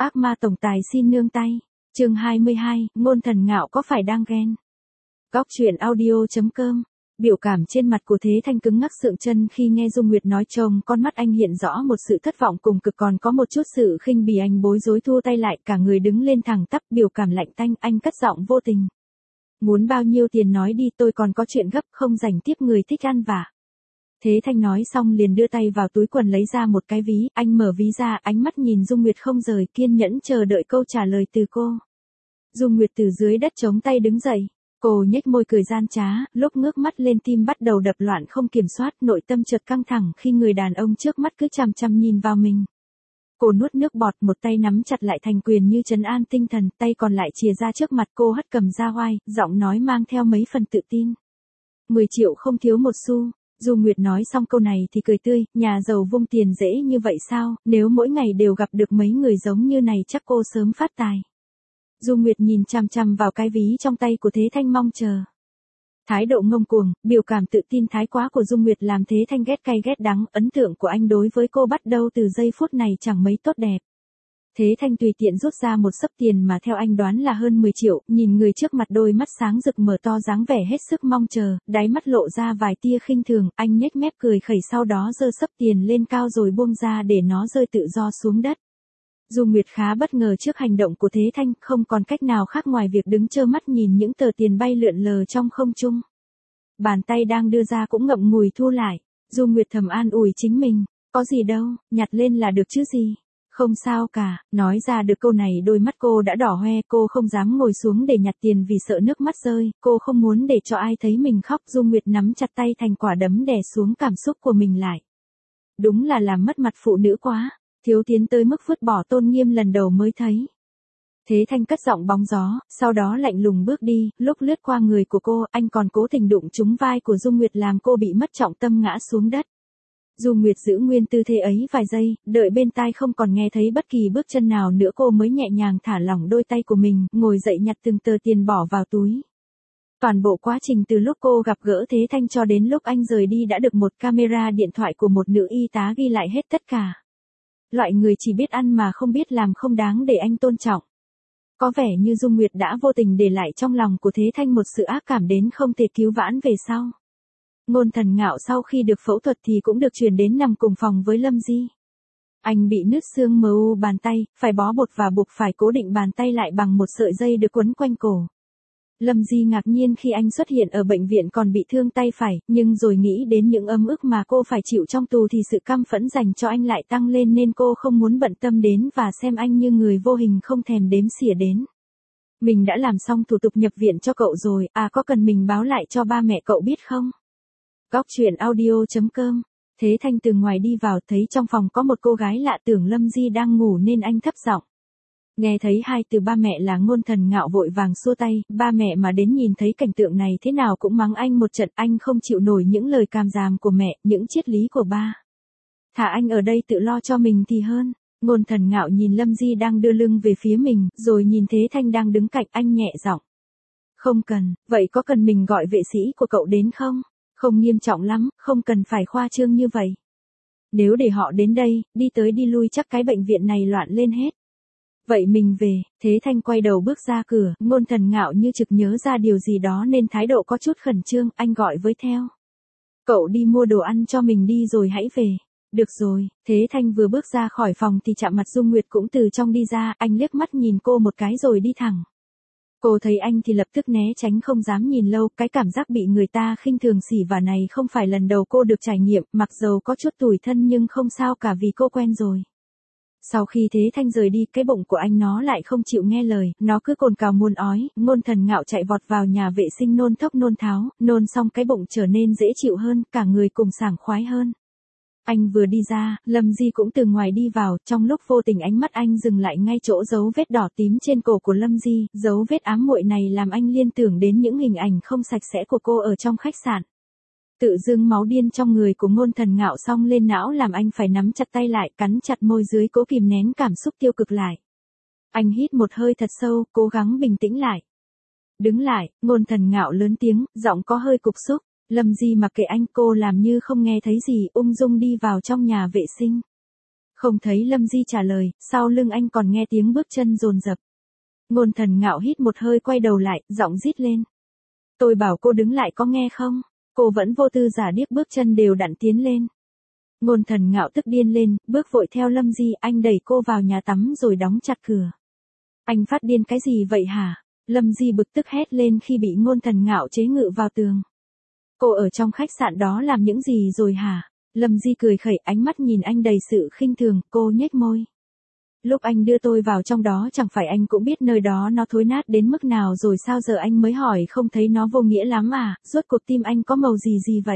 Ác ma tổng tài xin nương tay. Chương 22, Ngôn Thần Ngạo có phải đang ghen? Góc truyện audio.com. Biểu cảm trên mặt của Thế Thanh cứng ngắc sượng chân khi nghe Dung Nguyệt nói chồng, con mắt anh hiện rõ một sự thất vọng cùng cực, còn có một chút sự khinh bỉ. Anh bối rối thua tay lại, cả người đứng lên thẳng tắp, biểu cảm lạnh tanh. Anh cất giọng vô tình: muốn bao nhiêu tiền nói đi, tôi còn có chuyện gấp, không rảnh tiếp người thích ăn vạ. Thế Thanh nói xong liền đưa tay vào túi quần lấy ra một cái ví. Anh mở ví ra, ánh mắt nhìn Dung Nguyệt không rời, kiên nhẫn chờ đợi câu trả lời từ cô. Dung Nguyệt từ dưới đất chống tay đứng dậy. Cô nhếch môi cười gian trá, lúc ngước mắt lên tim bắt đầu đập loạn không kiểm soát, nội tâm chợt căng thẳng khi người đàn ông trước mắt cứ chằm chằm nhìn vào mình. Cô nuốt nước bọt, một tay nắm chặt lại thành quyền như trấn an tinh thần, tay còn lại chìa ra trước mặt cô hất cầm ra oai, giọng nói mang theo mấy phần tự tin. 10 triệu không thiếu một xu. Dung Nguyệt nói xong câu này thì cười tươi, nhà giàu vung tiền dễ như vậy sao, nếu mỗi ngày đều gặp được mấy người giống như này chắc cô sớm phát tài. Dung Nguyệt nhìn chằm chằm vào cái ví trong tay của Thế Thanh mong chờ. Thái độ ngông cuồng, biểu cảm tự tin thái quá của Dung Nguyệt làm Thế Thanh ghét cay ghét đắng, ấn tượng của anh đối với cô bắt đầu từ giây phút này chẳng mấy tốt đẹp. Thế Thanh tùy tiện rút ra một xấp tiền mà theo anh đoán là hơn 10 triệu, nhìn người trước mặt đôi mắt sáng rực mở to dáng vẻ hết sức mong chờ, đáy mắt lộ ra vài tia khinh thường, anh nhếch mép cười khẩy sau đó giơ xấp tiền lên cao rồi buông ra để nó rơi tự do xuống đất. Dung Nguyệt khá bất ngờ trước hành động của Thế Thanh, không còn cách nào khác ngoài việc đứng trơ mắt nhìn những tờ tiền bay lượn lờ trong không trung. Bàn tay đang đưa ra cũng ngậm ngùi thu lại. Dung Nguyệt thầm an ủi chính mình, có gì đâu, nhặt lên là được chứ gì. Không sao cả. Nói ra được câu này đôi mắt cô đã đỏ hoe, cô không dám ngồi xuống để nhặt tiền vì sợ nước mắt rơi, cô không muốn để cho ai thấy mình khóc. Dung Nguyệt nắm chặt tay thành quả đấm đè xuống cảm xúc của mình lại. Đúng là làm mất mặt phụ nữ quá. Thiếu tiến tới mức vứt bỏ tôn nghiêm lần đầu mới thấy. Thế Thanh cất giọng bóng gió, sau đó lạnh lùng bước đi, lúc lướt qua người của cô, anh còn cố tình đụng trúng vai của Dung Nguyệt làm cô bị mất trọng tâm ngã xuống đất. Dung Nguyệt giữ nguyên tư thế ấy vài giây, đợi bên tai không còn nghe thấy bất kỳ bước chân nào nữa cô mới nhẹ nhàng thả lỏng đôi tay của mình, ngồi dậy nhặt từng tờ tiền bỏ vào túi. Toàn bộ quá trình từ lúc cô gặp gỡ Thế Thanh cho đến lúc anh rời đi đã được một camera điện thoại của một nữ y tá ghi lại hết tất cả. Loại người chỉ biết ăn mà không biết làm không đáng để anh tôn trọng. Có vẻ như Dung Nguyệt đã vô tình để lại trong lòng của Thế Thanh một sự ác cảm đến không thể cứu vãn về sau. Ngôn Thần Ngạo sau khi được phẫu thuật thì cũng được chuyển đến nằm cùng phòng với Lâm Di. Anh bị nứt xương MU bàn tay, phải bó bột và buộc phải cố định bàn tay lại bằng một sợi dây được quấn quanh cổ. Lâm Di ngạc nhiên khi anh xuất hiện ở bệnh viện còn bị thương tay phải, nhưng rồi nghĩ đến những ấm ức mà cô phải chịu trong tù thì sự căm phẫn dành cho anh lại tăng lên nên cô không muốn bận tâm đến và xem anh như người vô hình không thèm đếm xỉa đến. Mình đã làm xong thủ tục nhập viện cho cậu rồi, có cần mình báo lại cho ba mẹ cậu biết không? Góc truyện audio.com. Thế Thanh từ ngoài đi vào thấy trong phòng có một cô gái lạ, tưởng Lâm Di đang ngủ nên anh thấp giọng. Nghe thấy hai từ ba mẹ là Ngôn Thần Ngạo vội vàng xua tay, ba mẹ mà đến nhìn thấy cảnh tượng này thế nào cũng mắng anh một trận, anh không chịu nổi những lời càm ràm của mẹ, những triết lý của ba. Thả anh ở đây tự lo cho mình thì hơn. Ngôn Thần Ngạo nhìn Lâm Di đang đưa lưng về phía mình, rồi nhìn Thế Thanh đang đứng cạnh anh nhẹ giọng. Không cần, vậy có cần mình gọi vệ sĩ của cậu đến không? Không nghiêm trọng lắm, không cần phải khoa trương như vậy. Nếu để họ đến đây, đi tới đi lui chắc cái bệnh viện này loạn lên hết. Vậy mình về. Thế Thanh quay đầu bước ra cửa, Ngôn Thần Ngạo như trực nhớ ra điều gì đó nên thái độ có chút khẩn trương, anh gọi với theo. Cậu đi mua đồ ăn cho mình đi rồi hãy về. Được rồi. Thế Thanh vừa bước ra khỏi phòng thì chạm mặt Dung Nguyệt cũng từ trong đi ra, anh liếc mắt nhìn cô một cái rồi đi thẳng. Cô thấy anh thì lập tức né tránh không dám nhìn lâu, cái cảm giác bị người ta khinh thường xỉ vả này không phải lần đầu cô được trải nghiệm, mặc dầu có chút tủi thân nhưng không sao cả vì cô quen rồi. Sau khi Thế Thanh rời đi, cái bụng của anh nó lại không chịu nghe lời, nó cứ cồn cào muôn ói, Ngôn Thần Ngạo chạy vọt vào nhà vệ sinh nôn thốc nôn tháo, nôn xong cái bụng trở nên dễ chịu hơn, cả người cùng sảng khoái hơn. Anh vừa đi ra, Lâm Di cũng từ ngoài đi vào, trong lúc vô tình ánh mắt anh dừng lại ngay chỗ dấu vết đỏ tím trên cổ của Lâm Di, dấu vết ám muội này làm anh liên tưởng đến những hình ảnh không sạch sẽ của cô ở trong khách sạn. Tự dưng máu điên trong người của Ngôn Thần Ngạo xông lên não làm anh phải nắm chặt tay lại, cắn chặt môi dưới cố kìm nén cảm xúc tiêu cực lại. Anh hít một hơi thật sâu, cố gắng bình tĩnh lại. Đứng lại, Ngôn Thần Ngạo lớn tiếng, giọng có hơi cục xúc. Lâm Di mặc kệ anh, cô làm như không nghe thấy gì, ung dung đi vào trong nhà vệ sinh. Không thấy Lâm Di trả lời, sau lưng anh còn nghe tiếng bước chân dồn dập. Ngôn Thần Ngạo hít một hơi quay đầu lại, giọng rít lên. Tôi bảo cô đứng lại có nghe không? Cô vẫn vô tư giả điếc bước chân đều đặn tiến lên. Ngôn Thần Ngạo tức điên lên, bước vội theo Lâm Di, anh đẩy cô vào nhà tắm rồi đóng chặt cửa. Anh phát điên cái gì vậy hả? Lâm Di bực tức hét lên khi bị Ngôn Thần Ngạo chế ngự vào tường. Cô ở trong khách sạn đó làm những gì rồi hả? Lâm Di cười khẩy, ánh mắt nhìn anh đầy sự khinh thường, cô nhếch môi. Lúc anh đưa tôi vào trong đó chẳng phải anh cũng biết nơi đó nó thối nát đến mức nào rồi sao giờ anh mới hỏi không thấy nó vô nghĩa lắm à, rốt cuộc tim anh có màu gì vậy?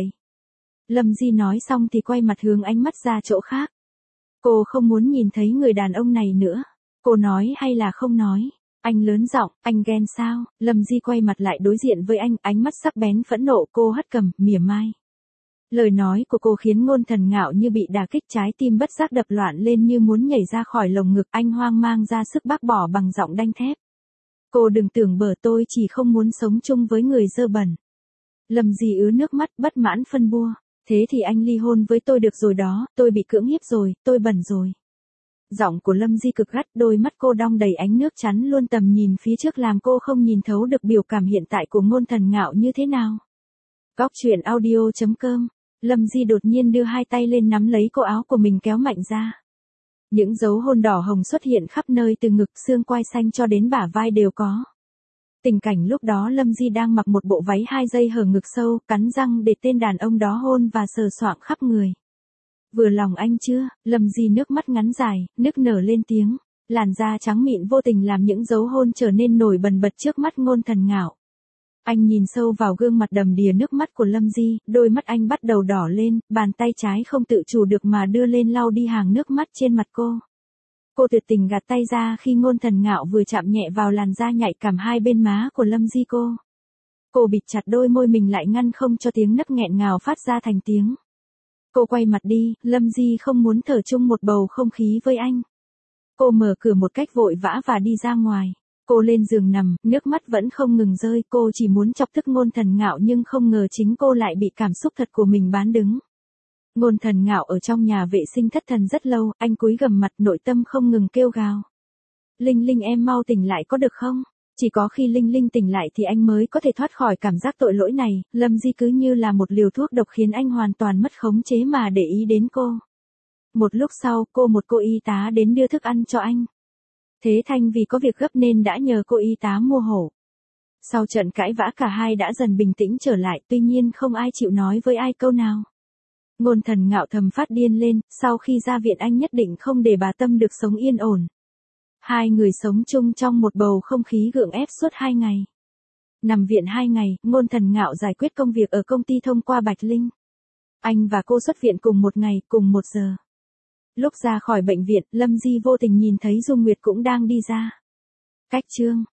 Lâm Di nói xong thì quay mặt hướng ánh mắt ra chỗ khác. Cô không muốn nhìn thấy người đàn ông này nữa. Cô nói hay là không nói? Anh lớn giọng, anh ghen sao? Lâm Di quay mặt lại đối diện với anh, ánh mắt sắc bén phẫn nộ, cô hất cằm, mỉa mai. Lời nói của cô khiến Ngôn Thần Ngạo như bị đả kích, trái tim bất giác đập loạn lên như muốn nhảy ra khỏi lồng ngực, anh hoang mang ra sức bác bỏ bằng giọng đanh thép. Cô đừng tưởng bở, tôi chỉ không muốn sống chung với người dơ bẩn. Lâm Di ứa nước mắt, bất mãn phân bua. Thế thì anh ly hôn với tôi được rồi đó, tôi bị cưỡng hiếp rồi, tôi bẩn rồi. Giọng của Lâm Di cực gắt, đôi mắt cô đong đầy ánh nước chắn luôn tầm nhìn phía trước làm cô không nhìn thấu được biểu cảm hiện tại của Ngôn Thần Ngạo như thế nào. Góc truyện audio.com. Lâm Di đột nhiên đưa hai tay lên nắm lấy cổ áo của mình kéo mạnh ra. Những dấu hôn đỏ hồng xuất hiện khắp nơi từ ngực, xương quai xanh cho đến bả vai đều có. Tình cảnh lúc đó Lâm Di đang mặc một bộ váy 2 dây hở ngực sâu, cắn răng để tên đàn ông đó hôn và sờ soạng khắp người. Vừa lòng anh chưa? Lâm Di nước mắt ngắn dài, nức nở lên tiếng. Làn da trắng mịn vô tình làm những dấu hôn trở nên nổi bần bật trước mắt Ngôn Thần Ngạo. Anh nhìn sâu vào gương mặt đầm đìa nước mắt của Lâm Di, đôi mắt anh bắt đầu đỏ lên, bàn tay trái không tự chủ được mà đưa lên lau đi hàng nước mắt trên mặt cô. Cô tuyệt tình gạt tay ra khi Ngôn Thần Ngạo vừa chạm nhẹ vào làn da nhạy cảm hai bên má của Lâm Di cô. Cô bịt chặt đôi môi mình lại ngăn không cho tiếng nấc nghẹn ngào phát ra thành tiếng. Cô quay mặt đi, Lâm Di không muốn thở chung một bầu không khí với anh. Cô mở cửa một cách vội vã và đi ra ngoài. Cô lên giường nằm, nước mắt vẫn không ngừng rơi, cô chỉ muốn chọc tức Ngôn Thần Ngạo nhưng không ngờ chính cô lại bị cảm xúc thật của mình bán đứng. Ngôn Thần Ngạo ở trong nhà vệ sinh thất thần rất lâu, anh cúi gằm mặt, nội tâm không ngừng kêu gào. Linh Linh em mau tỉnh lại có được không? Chỉ có khi Linh Linh tỉnh lại thì anh mới có thể thoát khỏi cảm giác tội lỗi này. Lâm Di cứ như là một liều thuốc độc khiến anh hoàn toàn mất khống chế mà để ý đến cô. Một lúc sau, một cô y tá đến đưa thức ăn cho anh. Thế Thanh vì có việc gấp nên đã nhờ cô y tá mua hổ. Sau trận cãi vã cả hai đã dần bình tĩnh trở lại, tuy nhiên không ai chịu nói với ai câu nào. Ngôn Thần Ngạo thầm phát điên lên, sau khi ra viện anh nhất định không để bà Tâm được sống yên ổn. Hai người sống chung trong một bầu không khí gượng ép suốt 2 ngày. Nằm viện 2 ngày, Ngôn Thần Ngạo giải quyết công việc ở công ty thông qua Bạch Linh. Anh và cô xuất viện cùng một ngày, cùng 1 giờ. Lúc ra khỏi bệnh viện, Lâm Di vô tình nhìn thấy Dung Nguyệt cũng đang đi ra. Cách chương